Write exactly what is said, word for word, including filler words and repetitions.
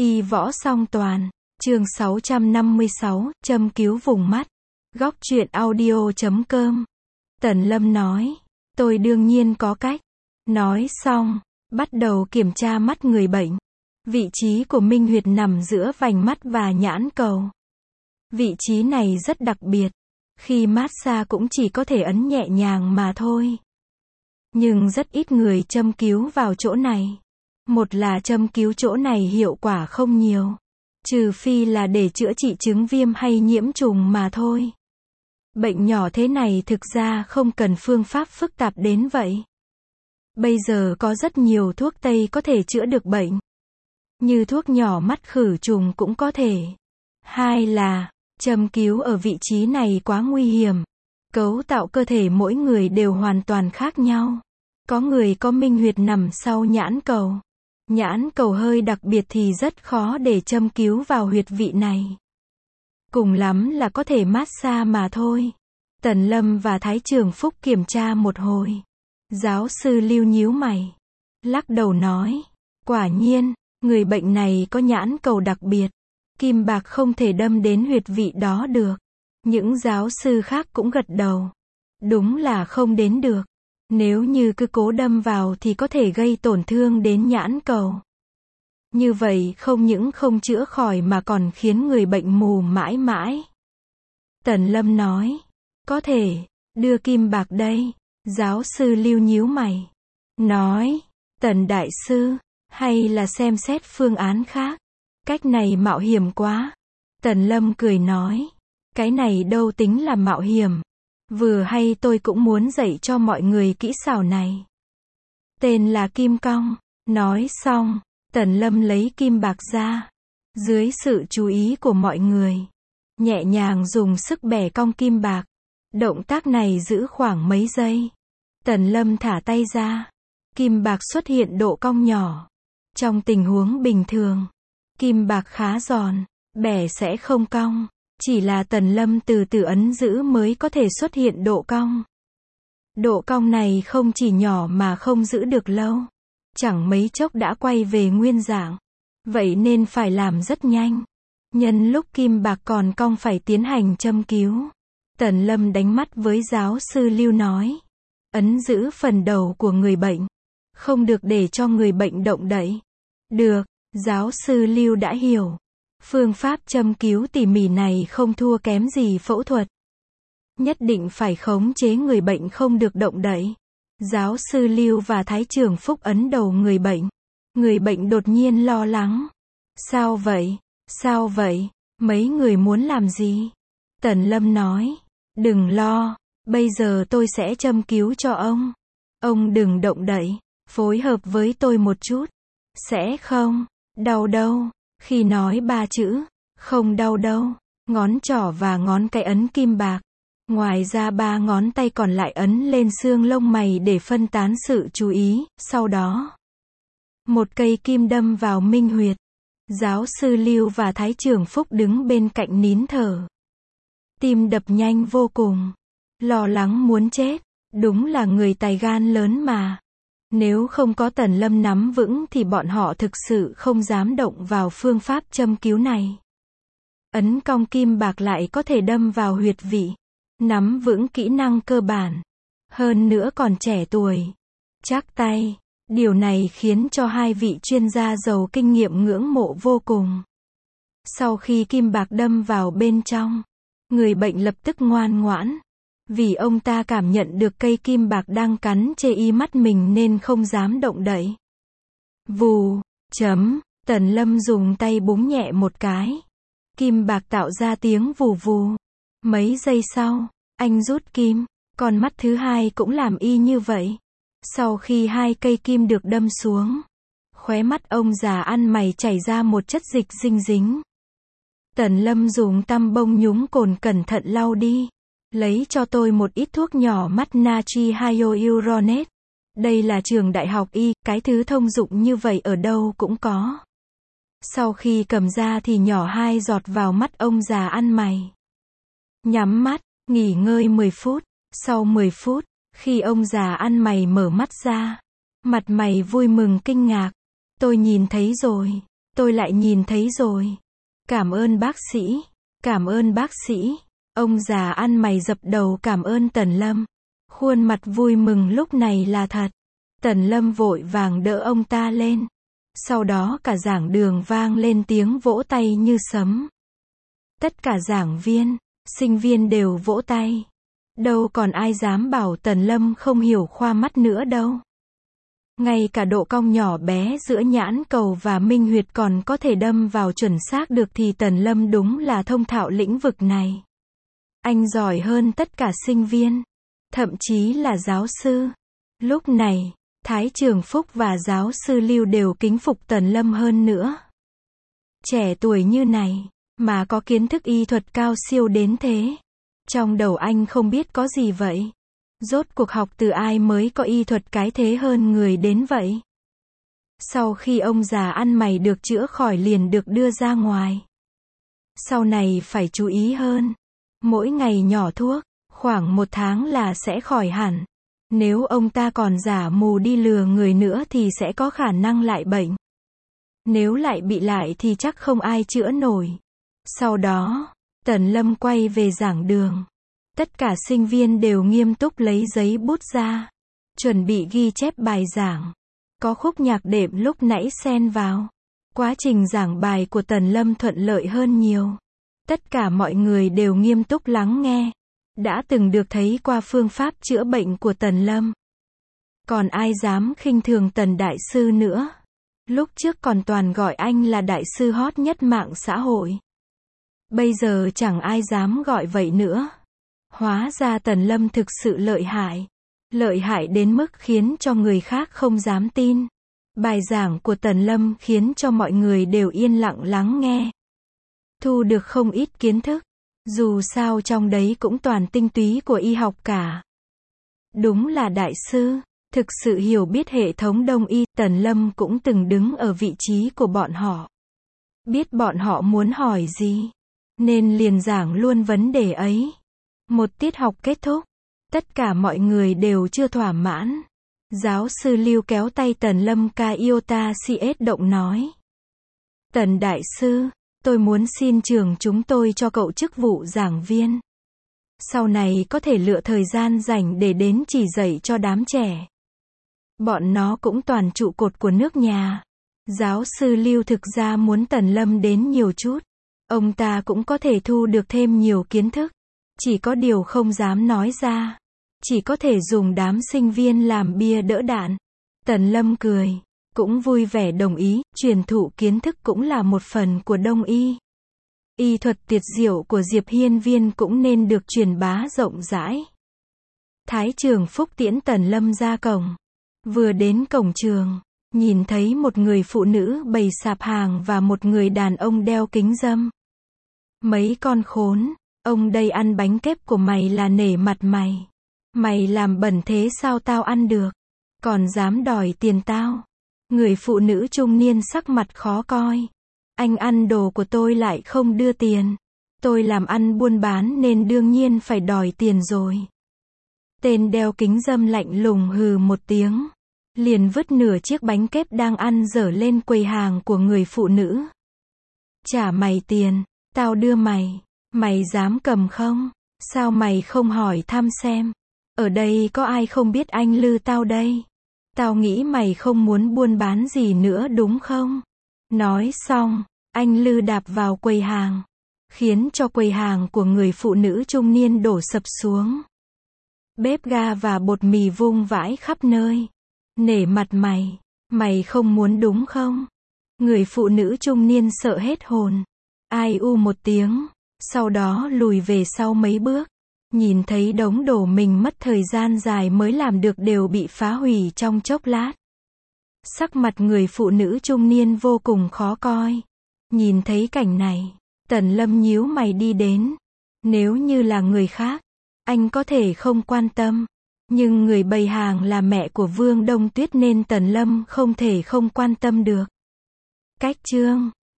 Y võ song toàn, chương sáu trăm năm mươi sáu, châm cứu vùng mắt. Góc truyện audio chấm com. Tần Lâm nói, tôi đương nhiên có cách. Nói xong, bắt đầu kiểm tra mắt người bệnh. Vị trí của minh huyệt nằm giữa vành mắt và nhãn cầu. Vị trí này rất đặc biệt. Khi massage cũng chỉ có thể ấn nhẹ nhàng mà thôi. Nhưng rất ít người châm cứu vào chỗ này. Một là châm cứu chỗ này hiệu quả không nhiều. Trừ phi là để chữa trị chứng viêm hay nhiễm trùng mà thôi. Bệnh nhỏ thế này thực ra không cần phương pháp phức tạp đến vậy. Bây giờ có rất nhiều thuốc Tây có thể chữa được bệnh. Như thuốc nhỏ mắt khử trùng cũng có thể. Hai là, châm cứu ở vị trí này quá nguy hiểm. Cấu tạo cơ thể mỗi người đều hoàn toàn khác nhau. Có người có minh huyệt nằm sau nhãn cầu. Nhãn cầu hơi đặc biệt thì rất khó để châm cứu vào huyệt vị này. Cùng lắm là có thể massage mà thôi. Tần Lâm và Thái Trường Phúc kiểm tra một hồi. Giáo sư Lưu nhíu mày. Lắc đầu nói. Quả nhiên, người bệnh này có nhãn cầu đặc biệt. Kim bạc không thể đâm đến huyệt vị đó được. Những giáo sư khác cũng gật đầu. Đúng là không đến được. Nếu như cứ cố đâm vào thì có thể gây tổn thương đến nhãn cầu. Như vậy không những không chữa khỏi mà còn khiến người bệnh mù mãi mãi. Tần Lâm nói. Có thể, đưa kim bạc đây. Giáo sư Lưu nhíu mày. Nói. Tần Đại Sư, hay là xem xét phương án khác. Cách này mạo hiểm quá. Tần Lâm cười nói. Cái này đâu tính là mạo hiểm. Vừa hay tôi cũng muốn dạy cho mọi người kỹ xảo này. Tên là kim cong. Nói xong, Tần Lâm lấy kim bạc ra. Dưới sự chú ý của mọi người, nhẹ nhàng dùng sức bẻ cong kim bạc. Động tác này giữ khoảng mấy giây. Tần Lâm thả tay ra. Kim bạc xuất hiện độ cong nhỏ. Trong tình huống bình thường, kim bạc khá giòn, bẻ sẽ không cong. Chỉ là Tần Lâm từ từ ấn giữ mới có thể xuất hiện độ cong. Độ cong này không chỉ nhỏ mà không giữ được lâu. Chẳng mấy chốc đã quay về nguyên dạng. Vậy nên phải làm rất nhanh. Nhân lúc kim bạc còn cong phải tiến hành châm cứu. Tần Lâm đánh mắt với giáo sư Lưu nói. Ấn giữ phần đầu của người bệnh. Không được để cho người bệnh động đậy. Được, giáo sư Lưu đã hiểu. Phương pháp châm cứu tỉ mỉ này không thua kém gì phẫu thuật. Nhất định phải khống chế người bệnh không được động đậy. Giáo sư Lưu và Thái Trường Phúc ấn đầu người bệnh. Người bệnh đột nhiên lo lắng. Sao vậy? Sao vậy? Mấy người muốn làm gì? Tần Lâm nói. Đừng lo. Bây giờ tôi sẽ châm cứu cho ông. Ông đừng động đậy. Phối hợp với tôi một chút. Sẽ không đau đâu. Khi nói ba chữ, không đau đâu, ngón trỏ và ngón cái ấn kim bạc. Ngoài ra ba ngón tay còn lại ấn lên xương lông mày để phân tán sự chú ý, sau đó một cây kim đâm vào minh huyệt. Giáo sư Lưu và Thái Trường Phúc đứng bên cạnh nín thở. Tim đập nhanh vô cùng, lo lắng muốn chết, đúng là người tài gan lớn mà. Nếu không có Tần Lâm nắm vững thì bọn họ thực sự không dám động vào phương pháp châm cứu này. Ấn cong kim bạc lại có thể đâm vào huyệt vị. Nắm vững kỹ năng cơ bản. Hơn nữa còn trẻ tuổi. Chắc tay. Điều này khiến cho hai vị chuyên gia giàu kinh nghiệm ngưỡng mộ vô cùng. Sau khi kim bạc đâm vào bên trong, người bệnh lập tức ngoan ngoãn. Vì ông ta cảm nhận được cây kim bạc đang cắn chê y mắt mình nên không dám động đậy. Vù, chấm, Tần Lâm dùng tay búng nhẹ một cái. Kim bạc tạo ra tiếng vù vù. Mấy giây sau, anh rút kim, con mắt thứ hai cũng làm y như vậy. Sau khi hai cây kim được đâm xuống, khóe mắt ông già ăn mày chảy ra một chất dịch dinh dính. Tần Lâm dùng tăm bông nhúng cồn cẩn thận lau đi. Lấy cho tôi một ít thuốc nhỏ mắt natri hyaluronate. Đây là trường đại học y, cái thứ thông dụng như vậy ở đâu cũng có. Sau khi cầm ra thì nhỏ hai giọt vào mắt ông già ăn mày. Nhắm mắt, nghỉ ngơi mười phút. Sau mười phút, khi ông già ăn mày mở mắt ra, mặt mày vui mừng kinh ngạc. Tôi nhìn thấy rồi. tôi lại nhìn thấy rồi. Cảm ơn bác sĩ, cảm ơn bác sĩ. Ông già ăn mày dập đầu cảm ơn Tần Lâm. Khuôn mặt vui mừng lúc này là thật. Tần Lâm vội vàng đỡ ông ta lên. Sau đó cả giảng đường vang lên tiếng vỗ tay như sấm. Tất cả giảng viên, sinh viên đều vỗ tay. Đâu còn ai dám bảo Tần Lâm không hiểu khoa mắt nữa đâu. Ngay cả độ cong nhỏ bé giữa nhãn cầu và minh huyệt còn có thể đâm vào chuẩn xác được thì Tần Lâm đúng là thông thạo lĩnh vực này. Anh giỏi hơn tất cả sinh viên, thậm chí là giáo sư. Lúc này, Thái Trường Phúc và giáo sư Lưu đều kính phục Tần Lâm hơn nữa. Trẻ tuổi như này, mà có kiến thức y thuật cao siêu đến thế. Trong đầu anh không biết có gì vậy. Rốt cuộc học từ ai mới có y thuật cái thế hơn người đến vậy. Sau khi ông già ăn mày được chữa khỏi liền được đưa ra ngoài. Sau này phải chú ý hơn. Mỗi ngày nhỏ thuốc, khoảng một tháng là sẽ khỏi hẳn. Nếu ông ta còn giả mù đi lừa người nữa thì sẽ có khả năng lại bệnh. Nếu lại bị lại thì chắc không ai chữa nổi. Sau đó, Tần Lâm quay về giảng đường. Tất cả sinh viên đều nghiêm túc lấy giấy bút ra, chuẩn bị ghi chép bài giảng. Có khúc nhạc đệm lúc nãy xen vào. Quá trình giảng bài của Tần Lâm thuận lợi hơn nhiều. Tất cả mọi người đều nghiêm túc lắng nghe. Đã từng được thấy qua phương pháp chữa bệnh của Tần Lâm. Còn ai dám khinh thường Tần Đại Sư nữa. Lúc trước còn toàn gọi anh là Đại Sư hot nhất mạng xã hội. Bây giờ chẳng ai dám gọi vậy nữa. Hóa ra Tần Lâm thực sự lợi hại. Lợi hại đến mức khiến cho người khác không dám tin. Bài giảng của Tần Lâm khiến cho mọi người đều yên lặng lắng nghe. Thu được không ít kiến thức. Dù sao trong đấy cũng toàn tinh túy của y học cả. Đúng là đại sư, thực sự hiểu biết hệ thống đông y. Tần Lâm cũng từng đứng ở vị trí của bọn họ. Biết bọn họ muốn hỏi gì, nên liền giảng luôn vấn đề ấy. Một tiết học kết thúc, tất cả mọi người đều chưa thỏa mãn. Giáo sư Lưu kéo tay Tần Lâm ca iota cs động nói. Tần Đại Sư, tôi muốn xin trường chúng tôi cho cậu chức vụ giảng viên. Sau này có thể lựa thời gian rảnh để đến chỉ dạy cho đám trẻ. Bọn nó cũng toàn trụ cột của nước nhà. Giáo sư Lưu thực ra muốn Tần Lâm đến nhiều chút. Ông ta cũng có thể thu được thêm nhiều kiến thức. Chỉ có điều không dám nói ra. Chỉ có thể dùng đám sinh viên làm bia đỡ đạn. Tần Lâm cười. Cũng vui vẻ đồng ý, truyền thụ kiến thức cũng là một phần của đông y. Y thuật tuyệt diệu của Diệp Hiên Viên cũng nên được truyền bá rộng rãi. Thái Trường Phúc tiễn Tần Lâm ra cổng. Vừa đến cổng trường, nhìn thấy một người phụ nữ bày sạp hàng và một người đàn ông đeo kính râm. Mấy con khốn, ông đây ăn bánh kép của mày là nể mặt mày. Mày làm bẩn thế sao tao ăn được? Còn dám đòi tiền tao? Người phụ nữ trung niên sắc mặt khó coi. Anh ăn đồ của tôi lại không đưa tiền. Tôi làm ăn buôn bán nên đương nhiên phải đòi tiền rồi. Tên đeo kính râm lạnh lùng hừ một tiếng. Liền vứt nửa chiếc bánh kép đang ăn dở lên quầy hàng của người phụ nữ. Trả mày tiền, tao đưa mày. Mày dám cầm không? Sao mày không hỏi thăm xem? Ở đây có ai không biết anh Lư tao đây? Tao nghĩ mày không muốn buôn bán gì nữa đúng không? Nói xong, anh Lư đạp vào quầy hàng, khiến cho quầy hàng của người phụ nữ trung niên đổ sập xuống. Bếp ga và bột mì vung vãi khắp nơi. Nể mặt mày, mày không muốn đúng không? Người phụ nữ trung niên sợ hết hồn. Ai u một tiếng, sau đó lùi về sau mấy bước. Nhìn thấy đống đồ mình mất thời gian dài mới làm được đều bị phá hủy trong chốc lát. Sắc mặt người phụ nữ trung niên vô cùng khó coi. Nhìn thấy cảnh này, Tần Lâm nhíu mày đi đến. Nếu như là người khác, anh có thể không quan tâm. Nhưng người bày hàng là mẹ của Vương Đông Tuyết nên Tần Lâm không thể không quan tâm được. Cách chương